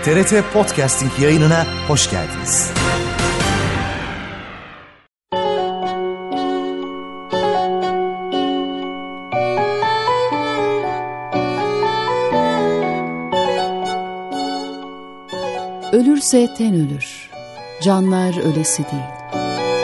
TRT Podcasting yayınına hoş geldiniz. Ölürse ten ölür, canlar ölesi değil.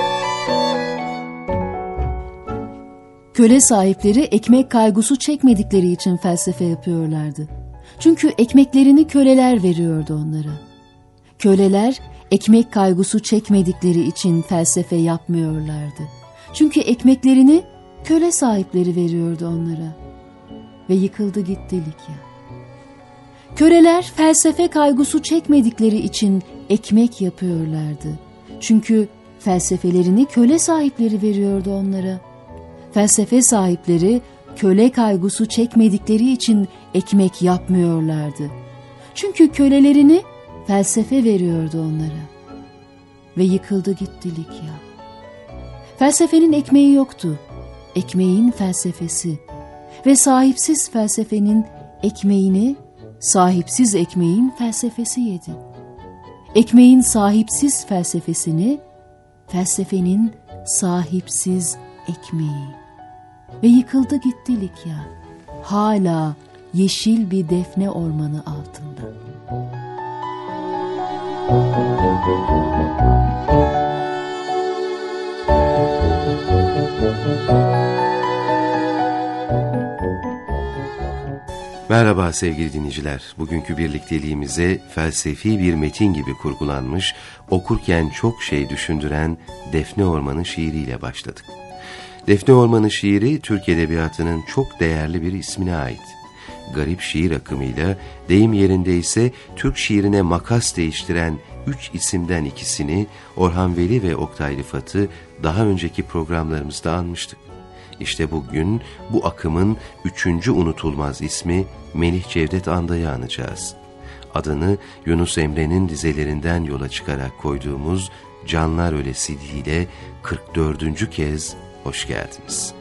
Köle sahipleri ekmek kaygısı çekmedikleri için felsefe yapıyorlardı. Çünkü ekmeklerini köleler veriyordu onlara. Köleler ekmek kaygısı çekmedikleri için felsefe yapmıyorlardı. Çünkü ekmeklerini köle sahipleri veriyordu onlara. Ve yıkıldı gitti Likya. Köleler felsefe kaygısı çekmedikleri için ekmek yapıyorlardı. Çünkü felsefelerini köle sahipleri veriyordu onlara. Felsefe sahipleri köle kaygısı çekmedikleri için ekmek yapmıyorlardı. Çünkü kölelerini felsefe veriyordu onlara. Ve yıkıldı gitti Likya. Felsefenin ekmeği yoktu. Ekmeğin felsefesi. Ve sahipsiz felsefenin ekmeğini sahipsiz ekmeğin felsefesi yedi. Ekmeğin sahipsiz felsefesini, felsefenin sahipsiz ekmeği. Ve yıkıldı gitti Likya, hala yeşil bir defne ormanı altında. Merhaba sevgili dinleyiciler. Bugünkü birlikteliğimize felsefi bir metin gibi kurgulanmış, okurken çok şey düşündüren Defne Ormanı şiiriyle başladık. Defne Ormanı şiiri Türk Edebiyatı'nın çok değerli bir ismine ait. Garip şiir akımıyla, deyim yerinde ise Türk şiirine makas değiştiren 3 isimden ikisini, Orhan Veli ve Oktay Rıfat'ı daha önceki programlarımızda anmıştık. İşte bugün bu akımın 3. unutulmaz ismi Melih Cevdet Anday'ı anacağız. Adını Yunus Emre'nin dizelerinden yola çıkarak koyduğumuz Canlar Ölesi ile 44. kez hoş geldiniz.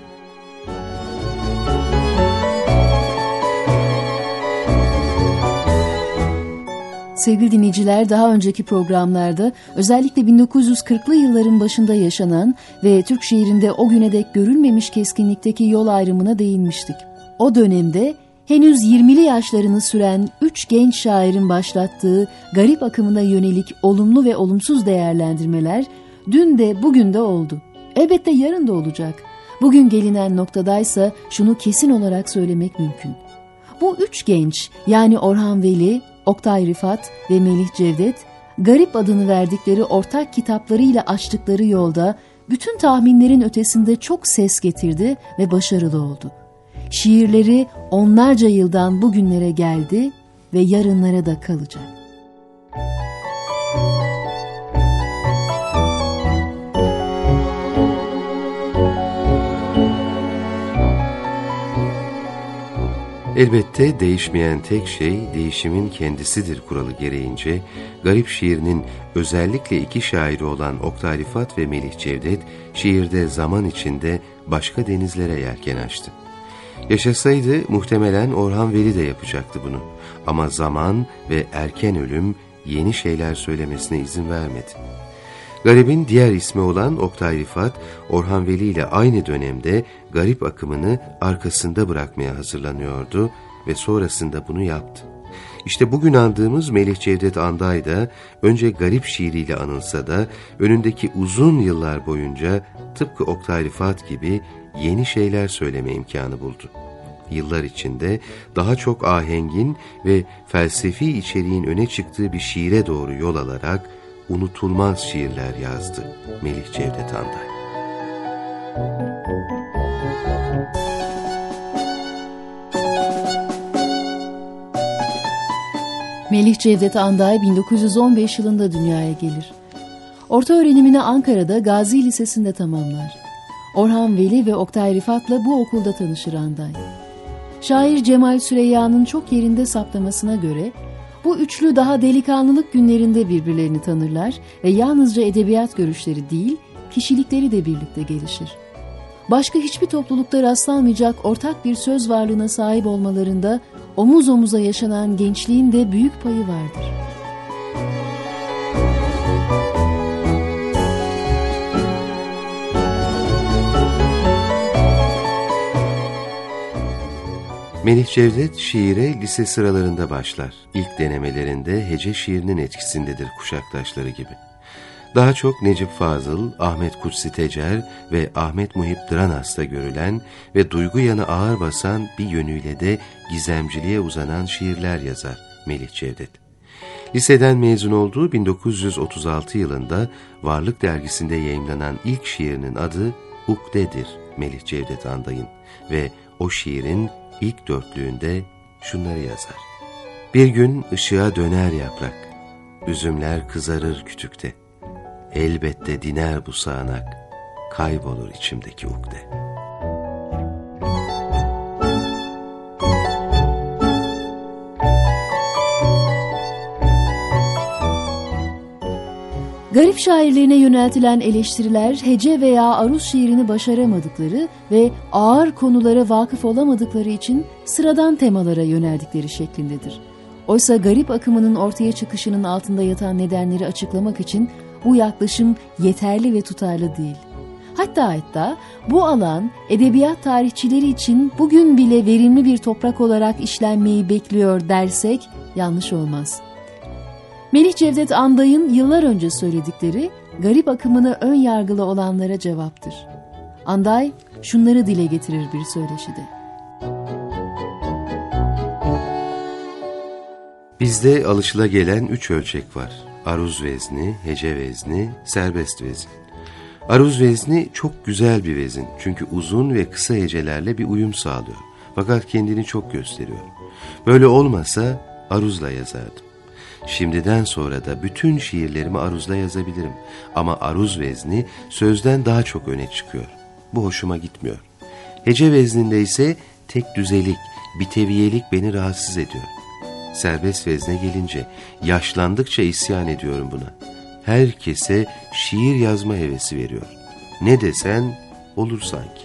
Sevgili dinleyiciler, daha önceki programlarda özellikle 1940'lı yılların başında yaşanan ve Türk şiirinde o güne dek görülmemiş keskinlikteki yol ayrımına değinmiştik. O dönemde henüz 20'li yaşlarını süren 3 genç şairin başlattığı garip akımına yönelik olumlu ve olumsuz değerlendirmeler dün de bugün de oldu. Elbette yarın da olacak. Bugün gelinen noktadaysa şunu kesin olarak söylemek mümkün. Bu 3 genç, yani Orhan Veli, Oktay Rıfat ve Melih Cevdet, Garip adını verdikleri ortak kitaplarıyla açtıkları yolda bütün tahminlerin ötesinde çok ses getirdi ve başarılı oldu. Şiirleri onlarca yıldan bugünlere geldi ve yarınlara da kalacak. Elbette değişmeyen tek şey değişimin kendisidir kuralı gereğince, garip şiirinin özellikle 2 şairi olan Oktay Rıfat ve Melih Cevdet, şiirde zaman içinde başka denizlere yelken açtı. Yaşasaydı muhtemelen Orhan Veli de yapacaktı bunu. Ama zaman ve erken ölüm yeni şeyler söylemesine izin vermedi. Garip'in diğer ismi olan Oktay Rıfat, Orhan Veli ile aynı dönemde garip akımını arkasında bırakmaya hazırlanıyordu ve sonrasında bunu yaptı. İşte bugün andığımız Melih Cevdet Anday da önce garip şiiriyle anılsa da önündeki uzun yıllar boyunca tıpkı Oktay Rıfat gibi yeni şeyler söyleme imkanı buldu. Yıllar içinde daha çok ahengin ve felsefi içeriğin öne çıktığı bir şiire doğru yol alarak unutulmaz şiirler yazdı Melih Cevdet Anday. Melih Cevdet Anday 1915 yılında dünyaya gelir. Orta öğrenimini Ankara'da Gazi Lisesi'nde tamamlar. Orhan Veli ve Oktay Rıfat'la bu okulda tanışır Anday. Şair Cemal Süreyya'nın çok yerinde saptamasına göre bu üçlü daha delikanlılık günlerinde birbirlerini tanırlar ve yalnızca edebiyat görüşleri değil, kişilikleri de birlikte gelişir. Başka hiçbir toplulukta rastlanmayacak ortak bir söz varlığına sahip olmalarında omuz omuza yaşanan gençliğin de büyük payı vardır. Melih Cevdet şiire lise sıralarında başlar. İlk denemelerinde hece şiirinin etkisindedir kuşaktaşları gibi. Daha çok Necip Fazıl, Ahmet Kutsi Tecer ve Ahmet Muhip Dranas'ta görülen ve duygu yanı ağır basan bir yönüyle de gizemciliğe uzanan şiirler yazar Melih Cevdet. Liseden mezun olduğu 1936 yılında Varlık dergisinde yayımlanan ilk şiirinin adı Ukde'dir Melih Cevdet Anday'ın ve o şiirin ilk dörtlüğünde şunları yazar. Bir gün ışığa döner yaprak, üzümler kızarır kütükte. Elbette diner bu sağanak, kaybolur içimdeki ukde. Garip şairlerine yöneltilen eleştiriler hece veya aruz şiirini başaramadıkları ve ağır konulara vakıf olamadıkları için sıradan temalara yöneldikleri şeklindedir. Oysa garip akımının ortaya çıkışının altında yatan nedenleri açıklamak için bu yaklaşım yeterli ve tutarlı değil. Hatta bu alan edebiyat tarihçileri için bugün bile verimli bir toprak olarak işlenmeyi bekliyor dersek yanlış olmaz. Melih Cevdet Anday'ın yıllar önce söyledikleri garip akımına ön yargılı olanlara cevaptır. Anday şunları dile getirir bir söyleşide. Bizde alışılagelen 3 ölçek var. Aruz vezni, hece vezni, serbest vezin. Aruz vezni çok güzel bir vezin çünkü uzun ve kısa hecelerle bir uyum sağlıyor. Fakat kendini çok gösteriyor. Böyle olmasa aruzla yazardım. Şimdiden sonra da bütün şiirlerimi aruzla yazabilirim. Ama aruz vezni sözden daha çok öne çıkıyor. Bu hoşuma gitmiyor. Hece vezninde ise tek düzelik, biteviyelik beni rahatsız ediyor. Serbest vezne gelince yaşlandıkça isyan ediyorum buna. Herkese şiir yazma hevesi veriyor. Ne desen olur sanki.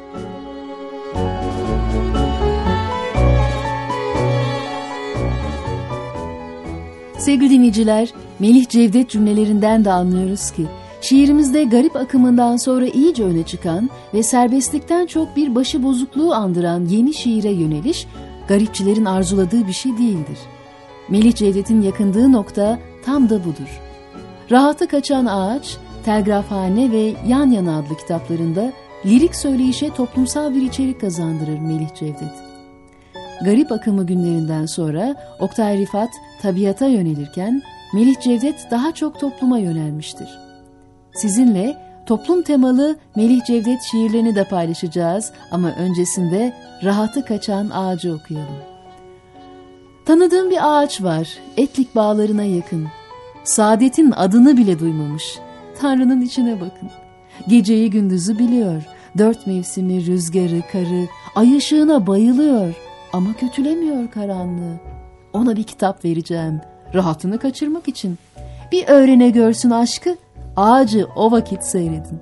Sevgili dinleyiciler, Melih Cevdet cümlelerinden de anlıyoruz ki şiirimizde garip akımından sonra iyice öne çıkan ve serbestlikten çok bir başıbozukluğu andıran yeni şiire yöneliş, garipçilerin arzuladığı bir şey değildir. Melih Cevdet'in yakındığı nokta tam da budur. Rahatı Kaçan Ağaç, Telgrafhane ve Yan Yana adlı kitaplarında lirik söyleyişe toplumsal bir içerik kazandırır Melih Cevdet. Garip akımı günlerinden sonra Oktay Rifat tabiata yönelirken Melih Cevdet daha çok topluma yönelmiştir. Sizinle toplum temalı Melih Cevdet şiirlerini de paylaşacağız ama öncesinde Rahatı Kaçan Ağacı okuyalım. Tanıdığım bir ağaç var, Etlik bağlarına yakın. Saadetin adını bile duymamış. Tanrı'nın içine bakın. Geceyi gündüzü biliyor. 4 mevsimi, rüzgarı, karı, ay ışığına bayılıyor. Ama kötülemiyor karanlığı. Ona bir kitap vereceğim, rahatını kaçırmak için. Bir öğrene görsün aşkı, ağacı o vakit seyredin.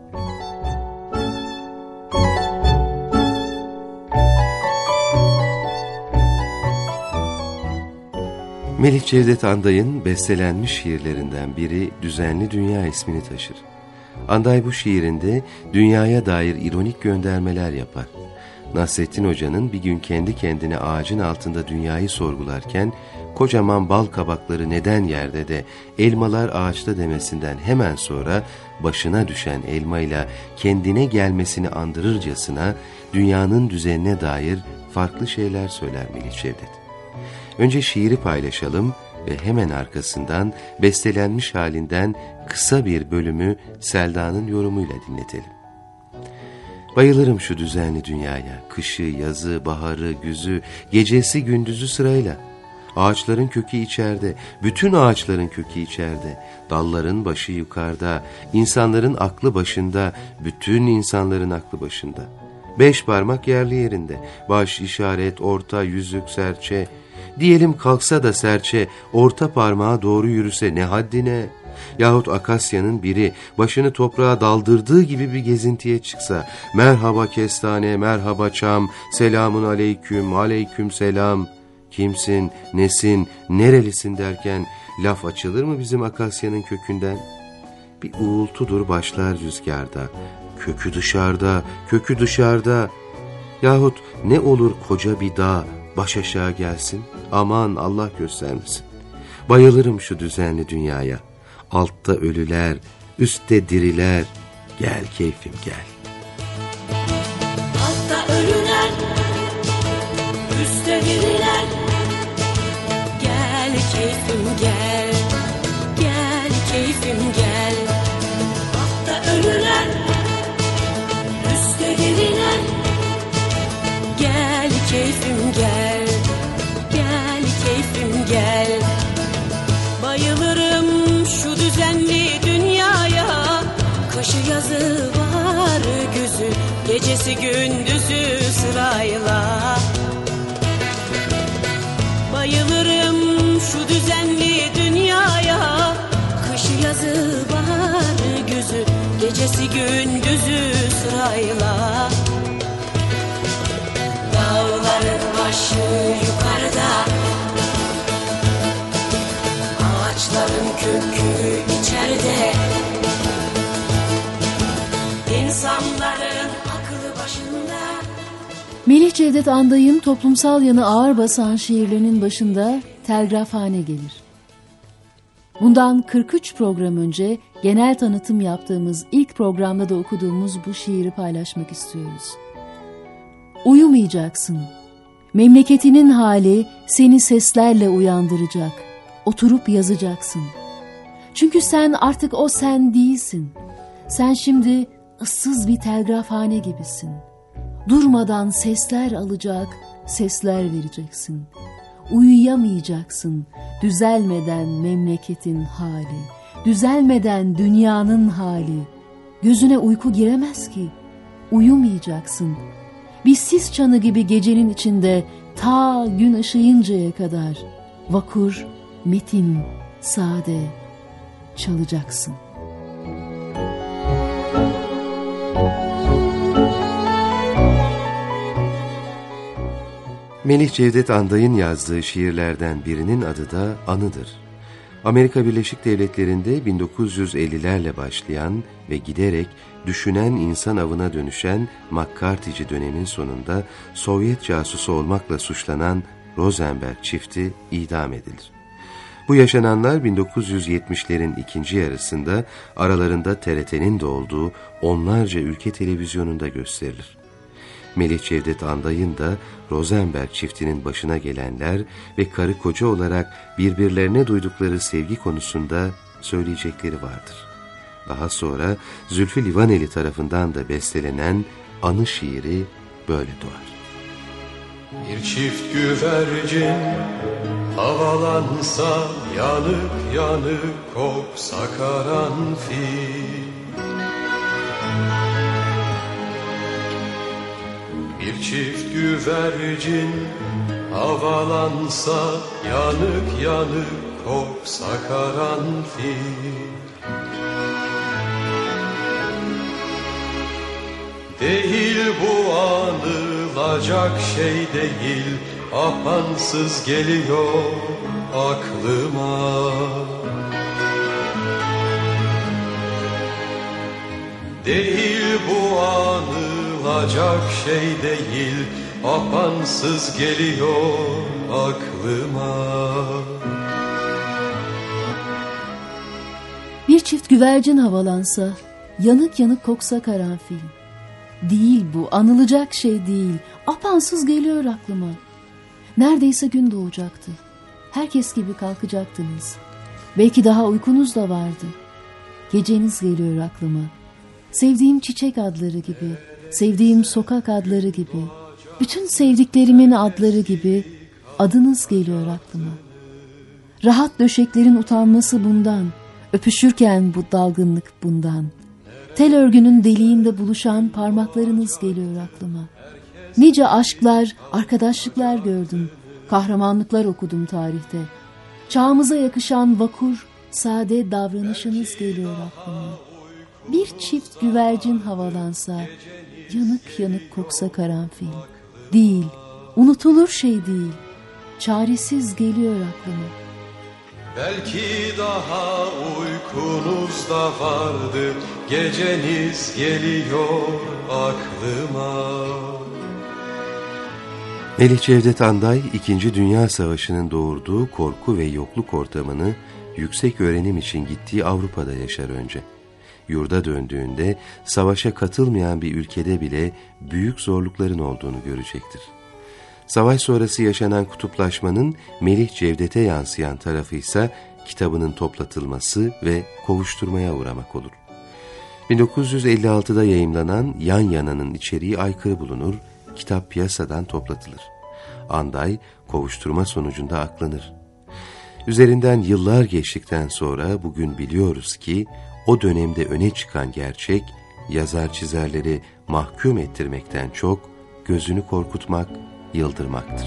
Melih Cevdet Anday'ın bestelenmiş şiirlerinden biri Düzenli Dünya ismini taşır. Anday bu şiirinde dünyaya dair ironik göndermeler yapar. Nasrettin Hoca'nın bir gün kendi kendine ağacın altında dünyayı sorgularken kocaman bal kabakları neden yerde de elmalar ağaçta demesinden hemen sonra başına düşen elmayla kendine gelmesini andırırcasına dünyanın düzenine dair farklı şeyler söyler Melih Cevdet. Önce şiiri paylaşalım ve hemen arkasından bestelenmiş halinden kısa bir bölümü Selda'nın yorumuyla dinletelim. Bayılırım şu düzenli dünyaya, kışı, yazı, baharı, güzü, gecesi, gündüzü sırayla. Ağaçların kökü içeride, bütün ağaçların kökü içeride, dalların başı yukarıda, insanların aklı başında, bütün insanların aklı başında. 5 parmak yerli yerinde, baş, işaret, orta, yüzük, serçe. Diyelim kalksa da serçe, orta parmağa doğru yürüse ne haddine? Yahut akasyanın biri başını toprağa daldırdığı gibi bir gezintiye çıksa, merhaba kestane, merhaba çam, selamun aleyküm, aleyküm selam. Kimsin, nesin, nerelisin derken laf açılır mı bizim akasyanın kökünden? Bir uğultudur başlar rüzgarda, kökü dışarıda, kökü dışarıda. Yahut ne olur koca bir dağ, baş aşağı gelsin, aman Allah göstermesin. Bayılırım şu düzenli dünyaya. Altta ölüler, üstte diriler, gel keyfim gel. Altta ölüler, üstte diriler, gel keyfim gel, gel keyfim gel. Altta ölüler, üstte diriler, gel keyfim gel, gel keyfim gel. Bayılırım şu düzenli dünyaya, kışı yazı var güzü, gecesi gündüzü sırayla. Bayılırım şu düzenli dünyaya, kışı yazı var güzü, gecesi gündüzü sırayla. Dağların başı yukarıda, ağaçların kökü içeride, insanların aklı başında. Melih Cevdet Anday'ın toplumsal yanı ağır basan şiirlerinin başında telgrafhane gelir. Bundan 43 program önce genel tanıtım yaptığımız ilk programda da okuduğumuz bu şiiri paylaşmak istiyoruz. Uyumayacaksın. Memleketinin hali seni seslerle uyandıracak. Oturup yazacaksın. Çünkü sen artık o sen değilsin. Sen şimdi ıssız bir telgrafhane gibisin. Durmadan sesler alacak, sesler vereceksin. Uyuyamayacaksın, düzelmeden memleketin hali, düzelmeden dünyanın hali. Gözüne uyku giremez ki, uyumayacaksın. Bir sis çanı gibi gecenin içinde ta gün ışıyıncaya kadar vakur, metin, sade çalacaksın. Melih Cevdet Anday'ın yazdığı şiirlerden birinin adı da Anı'dır. Amerika Birleşik Devletleri'nde 1950'lerle başlayan ve giderek düşünen insan avına dönüşen McCarthy'ci dönemin sonunda Sovyet casusu olmakla suçlanan Rosenberg çifti idam edilir. Bu yaşananlar 1970'lerin ikinci yarısında aralarında TRT'nin de olduğu onlarca ülke televizyonunda gösterilir. Melih Cevdet Anday'ın da Rosenberg çiftinin başına gelenler ve karı koca olarak birbirlerine duydukları sevgi konusunda söyleyecekleri vardır. Daha sonra Zülfü Livaneli tarafından da bestelenen Anı şiiri böyle doğar. Bir çift güvercin havalansa, yanık yanık kopsa karanfil. Bir çift güvercin havalansa, yanık yanık kopsa karanfil. Değil bu anılacak şey değil, apansız geliyor aklıma. Değil bu anılacak şey değil, apansız geliyor aklıma. Bir çift güvercin havalansa, yanık yanık koksa karanfil. Değil bu, anılacak şey değil, apansız geliyor aklıma. Neredeyse gün doğacaktı. Herkes gibi kalkacaktınız. Belki daha uykunuz da vardı. Geceniz geliyor aklıma. Sevdiğim çiçek adları gibi, sevdiğim sokak adları gibi, bütün sevdiklerimin adları gibi adınız geliyor aklıma. Rahat döşeklerin utanması bundan, öpüşürken bu dalgınlık bundan. Tel örgünün deliğinde buluşan parmaklarınız geliyor aklıma. Nice aşklar, arkadaşlıklar gördüm, kahramanlıklar okudum tarihte. Çağımıza yakışan vakur, sade davranışınız geliyor aklıma. Bir çift güvercin havalansa, yanık yanık koksa karanfil. Değil, unutulur şey değil, çaresiz geliyor aklıma. Belki daha uykunuz da vardı, geceniz geliyor aklıma. Melih Cevdet Anday, 2. Dünya Savaşı'nın doğurduğu korku ve yokluk ortamını yüksek öğrenim için gittiği Avrupa'da yaşar önce. Yurda döndüğünde savaşa katılmayan bir ülkede bile büyük zorlukların olduğunu görecektir. Savaş sonrası yaşanan kutuplaşmanın Melih Cevdet'e yansıyan tarafı ise kitabının toplatılması ve kovuşturmaya uğramak olur. 1956'da yayımlanan Yan Yana'nın içeriği aykırı bulunur, kitap piyasadan toplatılır. Anday, kovuşturma sonucunda aklanır. Üzerinden yıllar geçtikten sonra bugün biliyoruz ki, o dönemde öne çıkan gerçek, yazar çizerleri mahkum ettirmekten çok, gözünü korkutmak, yıldırmaktır.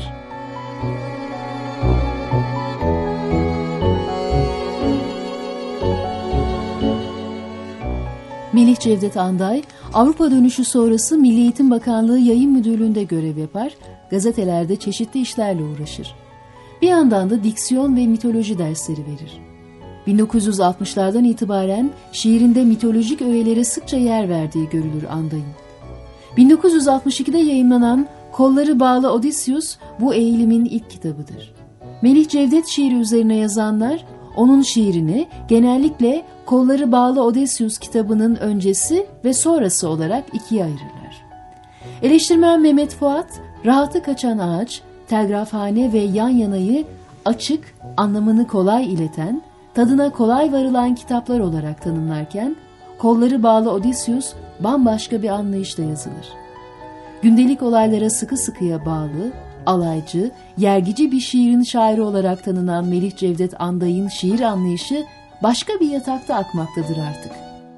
Melih Cevdet Anday, Avrupa dönüşü sonrası Milli Eğitim Bakanlığı Yayın Müdürlüğü'nde görev yapar, gazetelerde çeşitli işlerle uğraşır. Bir yandan da diksiyon ve mitoloji dersleri verir. 1960'lardan itibaren şiirinde mitolojik öğelere sıkça yer verdiği görülür Anday'ın. 1962'de yayımlanan Kolları Bağlı Odysseus bu eğilimin ilk kitabıdır. Melih Cevdet şiiri üzerine yazanlar, onun şiirini genellikle Kolları Bağlı Odysseus kitabının öncesi ve sonrası olarak ikiye ayırırlar. Eleştirmen Mehmet Fuat, Rahatı Kaçan Ağaç, Telgrafhane ve Yan Yana'yı açık, anlamını kolay ileten, tadına kolay varılan kitaplar olarak tanımlarken, Kolları Bağlı Odysseus bambaşka bir anlayışla yazılır. Gündelik olaylara sıkı sıkıya bağlı, alaycı, yergici bir şiirin şairi olarak tanınan Melih Cevdet Anday'ın şiir anlayışı başka bir yatakta akmaktadır artık.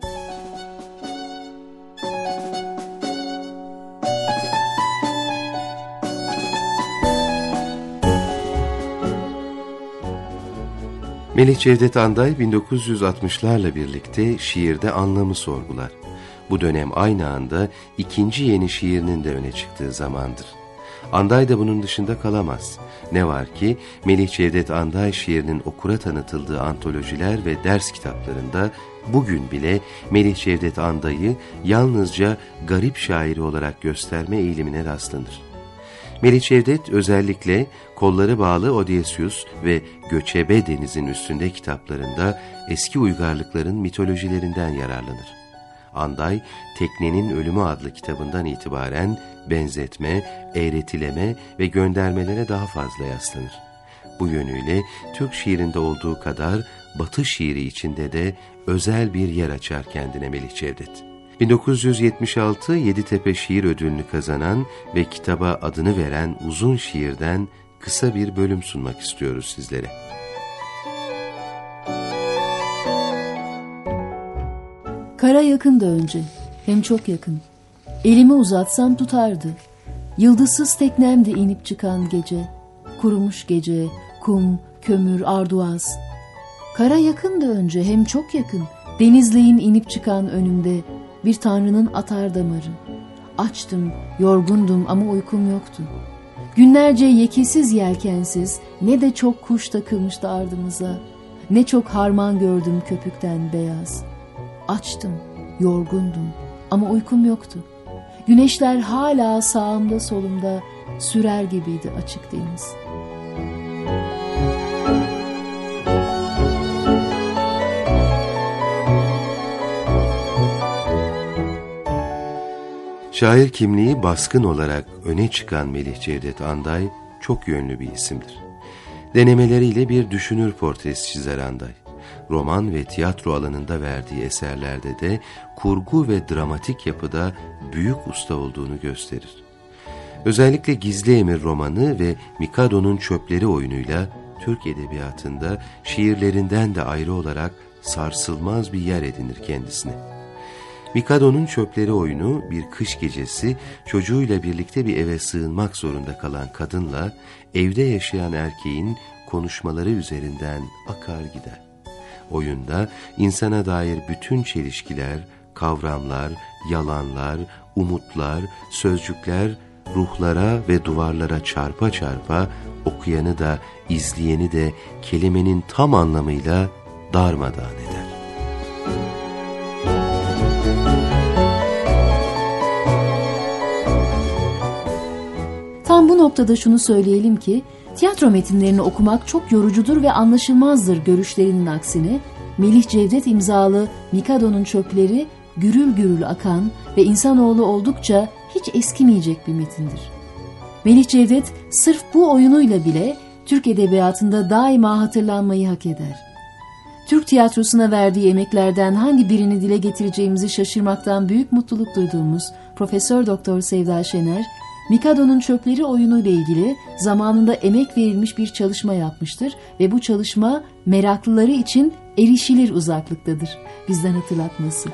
Melih Cevdet Anday 1960'larla birlikte şiirde anlamı sorgular. Bu dönem aynı anda ikinci yeni şiirinin de öne çıktığı zamandır. Anday da bunun dışında kalamaz. Ne var ki Melih Cevdet Anday şiirinin okura tanıtıldığı antolojiler ve ders kitaplarında bugün bile Melih Cevdet Anday'ı yalnızca garip şairi olarak gösterme eğilimine rastlanır. Melih Cevdet özellikle Kolları Bağlı Odysseus ve Göçebe Denizin Üstünde kitaplarında eski uygarlıkların mitolojilerinden yararlanır. Anday, Teknenin Ölümü adlı kitabından itibaren benzetme, eğretileme ve göndermelere daha fazla yaslanır. Bu yönüyle Türk şiirinde olduğu kadar Batı şiiri içinde de özel bir yer açar kendine Melih Cevdet. 1976 Yeditepe Şiir Ödülünü kazanan ve kitaba adını veren uzun şiirden kısa bir bölüm sunmak istiyoruz sizlere. Kara yakın da önce, hem çok yakın. Elimi uzatsam tutardı. Yıldızsız teknemde inip çıkan gece. Kurumuş gece, kum, kömür, arduaz. Kara yakın da önce, hem çok yakın. Denizleyin inip çıkan önümde. Bir tanrının atar damarı. Açtım, yorgundum ama uykum yoktu. Günlerce yekesiz yelkensiz, ne de çok kuş takılmıştı ardımıza. Ne çok harman gördüm köpükten beyaz. Açtım, yorgundum ama uykum yoktu. Güneşler hala sağımda solumda sürer gibiydi açık deniz. Şair kimliği baskın olarak öne çıkan Melih Cevdet Anday çok yönlü bir isimdir. Denemeleriyle bir düşünür portresi çizer Anday. Roman ve tiyatro alanında verdiği eserlerde de kurgu ve dramatik yapıda büyük usta olduğunu gösterir. Özellikle Gizli Emir romanı ve Mikado'nun Çöpleri oyunuyla Türk edebiyatında şiirlerinden de ayrı olarak sarsılmaz bir yer edinir kendisine. Mikado'nun Çöpleri oyunu bir kış gecesi çocuğuyla birlikte bir eve sığınmak zorunda kalan kadınla evde yaşayan erkeğin konuşmaları üzerinden akar gider. Oyunda insana dair bütün çelişkiler, kavramlar, yalanlar, umutlar, sözcükler ruhlara ve duvarlara çarpa çarpa okuyanı da izleyeni de kelimenin tam anlamıyla darmadağın eder. Tam bu noktada şunu söyleyelim ki, tiyatro metinlerini okumak çok yorucudur ve anlaşılmazdır görüşlerinin aksine, Melih Cevdet imzalı Mikado'nun Çöpleri gürül gürül akan ve insanoğlu oldukça hiç eskimeyecek bir metindir. Melih Cevdet sırf bu oyunuyla bile Türk edebiyatında daima hatırlanmayı hak eder. Türk tiyatrosuna verdiği emeklerden hangi birini dile getireceğimizi şaşırmaktan büyük mutluluk duyduğumuz Profesör Doktor Sevda Şener, Mikado'nun Çöpleri oyunuyla ilgili zamanında emek verilmiş bir çalışma yapmıştır ve bu çalışma meraklıları için erişilir uzaklıktadır. Bizden hatırlatması.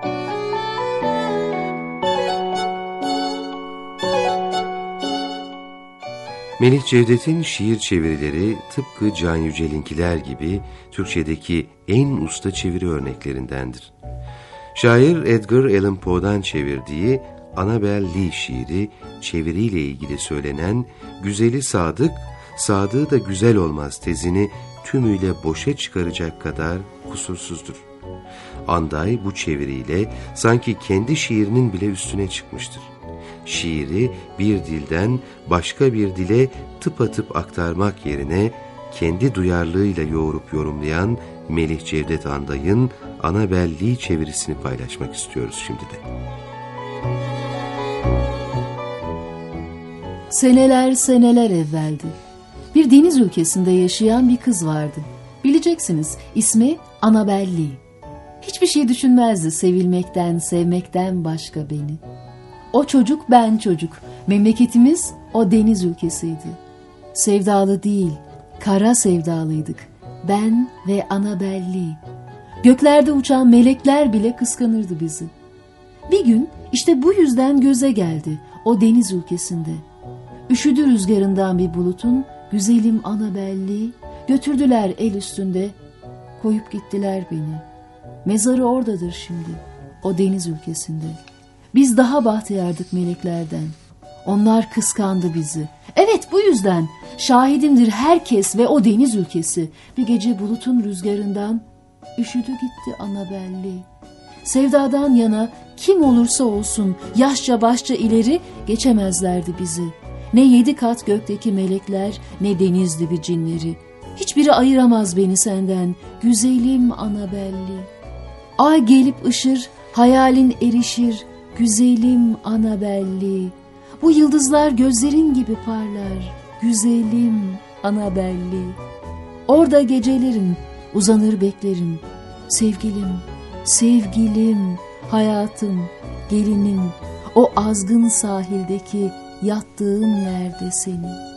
Melih Cevdet'in şiir çevirileri tıpkı Can Yücel'inkiler gibi Türkçedeki en usta çeviri örneklerindendir. Şair Edgar Allan Poe'dan çevirdiği Annabel Lee şiiri çeviriyle ilgili söylenen güzeli sadık, sadığı da güzel olmaz tezini tümüyle boşa çıkaracak kadar kusursuzdur. Anday bu çeviriyle sanki kendi şiirinin bile üstüne çıkmıştır. Şiiri bir dilden başka bir dile tıpatıp aktarmak yerine kendi duyarlılığıyla yoğurup yorumlayan Melih Cevdet Anday'ın Annabel Lee çevirisini paylaşmak istiyoruz şimdi de. Seneler seneler evveldi. Bir deniz ülkesinde yaşayan bir kız vardı. Bileceksiniz, ismi Annabel Lee. Hiçbir şey düşünmezdi sevilmekten, sevmekten başka beni. O çocuk ben çocuk. Memleketimiz o deniz ülkesiydi. Sevdalı değil, kara sevdalıydık. Ben ve Annabel Lee. Göklerde uçan melekler bile kıskanırdı bizi. Bir gün işte bu yüzden göze geldi o deniz ülkesinde. Üşüdü rüzgarından bir bulutun güzelim Annabel Lee. Götürdüler el üstünde, koyup gittiler beni. Mezarı oradadır şimdi, o deniz ülkesinde. Biz daha bahtiyardık meleklerden. Onlar kıskandı bizi. Evet, bu yüzden şahidimdir herkes ve o deniz ülkesi. Bir gece bulutun rüzgarından üşüdü gitti Annabel Lee. Sevdadan yana kim olursa olsun yaşça başça ileri geçemezlerdi bizi. Ne 7 kat gökteki melekler, ne deniz dibi cinleri. Hiçbiri ayıramaz beni senden, güzelim Annabel Lee. Ay gelip ışır, hayalin erişir, güzelim Annabel Lee. Bu yıldızlar gözlerin gibi parlar, güzelim Annabel Lee. Orada gecelerim, uzanır beklerim, sevgilim, sevgilim, hayatım, gelinim. O azgın sahildeki yattığın yerde seni.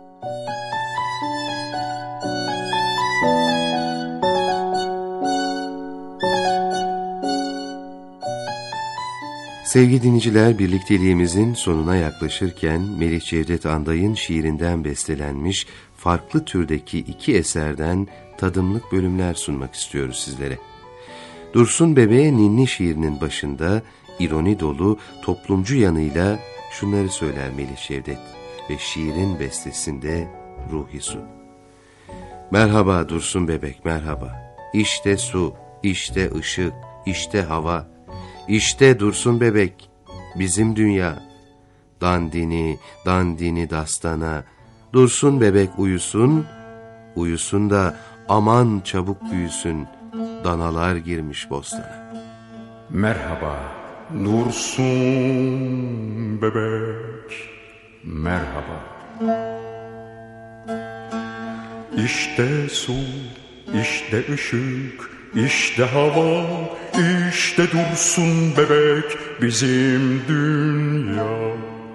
Sevgili dinleyiciler, birlikteliğimizin sonuna yaklaşırken Melih Cevdet Anday'ın şiirinden bestelenmiş farklı türdeki 2 eserden tadımlık bölümler sunmak istiyoruz sizlere. Dursun Bebe'ye Ninni şiirinin başında ironi dolu toplumcu yanıyla şunları söyler Melih Cevdet ve şiirin bestesinde Ruhi Su. Merhaba Dursun Bebek, merhaba. İşte su, işte ışık, işte hava. İşte Dursun Bebek, bizim dünya. Dandini, dandini dastana. Dursun Bebek uyusun, uyusun da aman çabuk büyüsün. Danalar girmiş bostana. Merhaba Dursun Bebek, merhaba. İşte su, işte ışık, işte hava, işte Dursun Bebek, bizim dünya.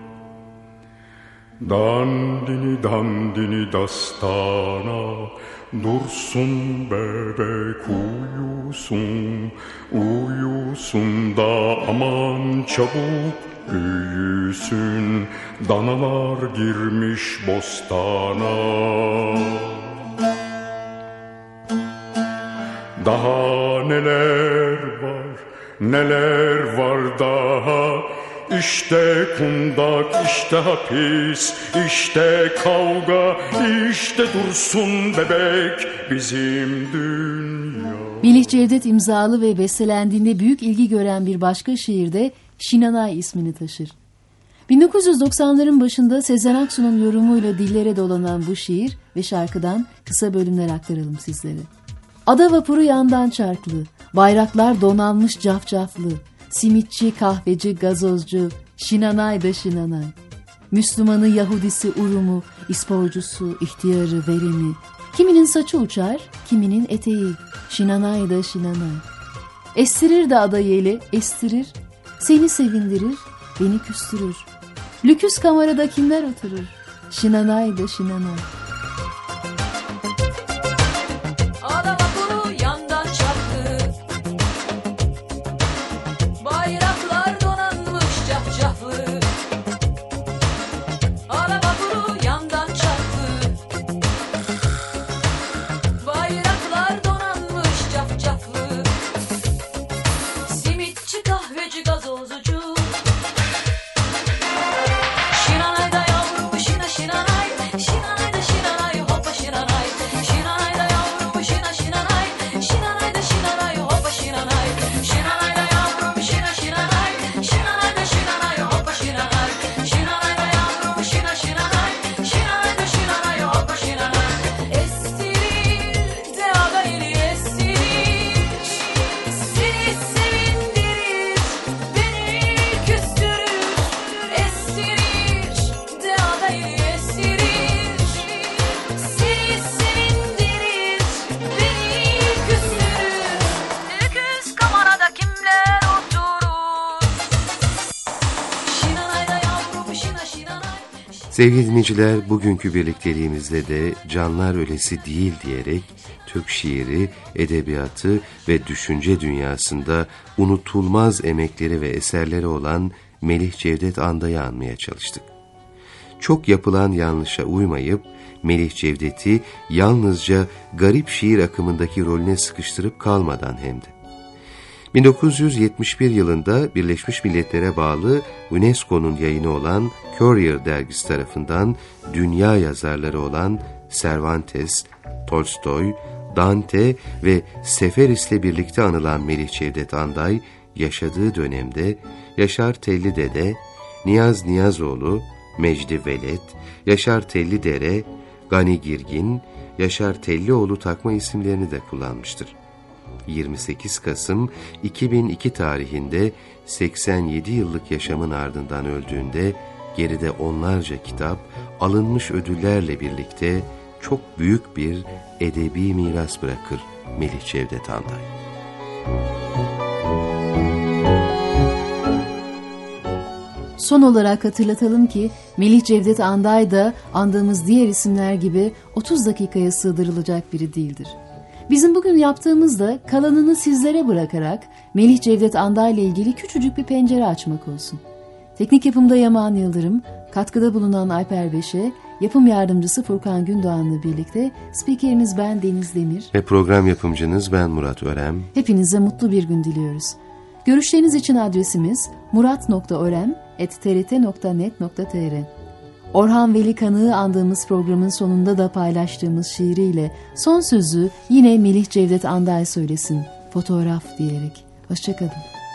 Dandini dandini dastana, Dursun Bebek uyusun, uyusun da aman çabuk büyüsün. Danalar girmiş bostana. Daha neler var, neler var daha. İşte kundak, işte hapis, işte kavga, işte Dursun Bebek, bizim dünya. Melih Cevdet imzalı ve bestelendiğinde büyük ilgi gören bir başka şiir de Şinanay ismini taşır. 1990'ların başında Sezen Aksu'nun yorumuyla dillere dolanan bu şiir ve şarkıdan kısa bölümler aktaralım sizlere. Ada vapuru yandan çarklı, bayraklar donanmış cafcaflı, simitçi, kahveci, gazozcu, şinanay da şinanay. Müslümanı, Yahudisi, Urumu, İsporcusu, ihtiyarı, veremi. Kiminin saçı uçar, kiminin eteği, şinanay da şinanay. Estirir de ada yeli, estirir, seni sevindirir, beni küstürür. Lüküs kamerada kimler oturur, şinanay da şinanay. Sevgili dinleyiciler, bugünkü birlikteliğimizde de canlar ölesi değil diyerek Türk şiiri, edebiyatı ve düşünce dünyasında unutulmaz emekleri ve eserleri olan Melih Cevdet Anday'ı anmaya çalıştık. Çok yapılan yanlışa uymayıp Melih Cevdet'i yalnızca garip şiir akımındaki rolüne sıkıştırıp kalmadan hem de. 1971 yılında Birleşmiş Milletler'e bağlı UNESCO'nun yayını olan Courier dergisi tarafından dünya yazarları olan Cervantes, Tolstoy, Dante ve Seferis'le birlikte anılan Melih Cevdet Anday, yaşadığı dönemde Yaşar Tellidere, Niyaz Niyazoğlu, Mecdi Veled, Yaşar Tellidere, Gani Girgin, Yaşar Tellioğlu takma isimlerini de kullanmıştır. 28 Kasım 2002 tarihinde 87 yıllık yaşamın ardından öldüğünde geride onlarca kitap, alınmış ödüllerle birlikte çok büyük bir edebi miras bırakır Melih Cevdet Anday. Son olarak hatırlatalım ki Melih Cevdet Anday da andığımız diğer isimler gibi 30 dakikaya sığdırılacak biri değildir. Bizim bugün yaptığımız da kalanını sizlere bırakarak Melih Cevdet Anday ile ilgili küçücük bir pencere açmak olsun. Teknik yapımda Yaman Yıldırım, katkıda bulunan Alper Beşe, yapım yardımcısı Furkan Gündoğan'la birlikte spikerimiz ben Deniz Demir ve program yapımcınız ben Murat Örem. Hepinize mutlu bir gün diliyoruz. Görüşleriniz için adresimiz murat.orem@trt.net.tr. Orhan Veli Kanık'ı andığımız programın sonunda da paylaştığımız şiiriyle son sözü yine Melih Cevdet Anday söylesin, fotoğraf diyerek. Hoşçakalın.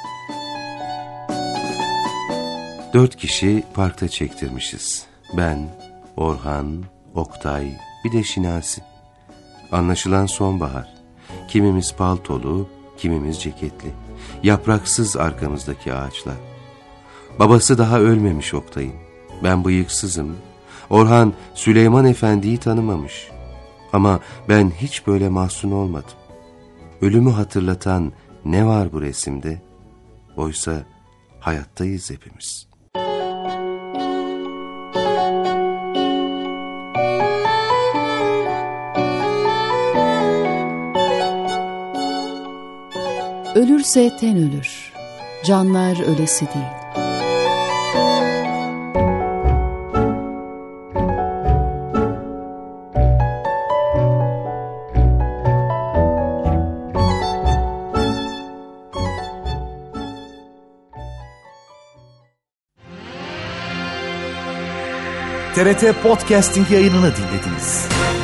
4 kişi parkta çektirmişiz. Ben, Orhan, Oktay, bir de Şinasi. Anlaşılan sonbahar. Kimimiz paltolu, kimimiz ceketli. Yapraksız arkamızdaki ağaçlar. Babası daha ölmemiş Oktay'ın. Ben bıyıksızım. Orhan Süleyman Efendi'yi tanımamış. Ama ben hiç böyle mahzun olmadım. Ölümü hatırlatan ne var bu resimde? Oysa hayattayız hepimiz. Ölürse ten ölür, canlar ölesi değil. TRT Podcasting yayınını dinlediniz.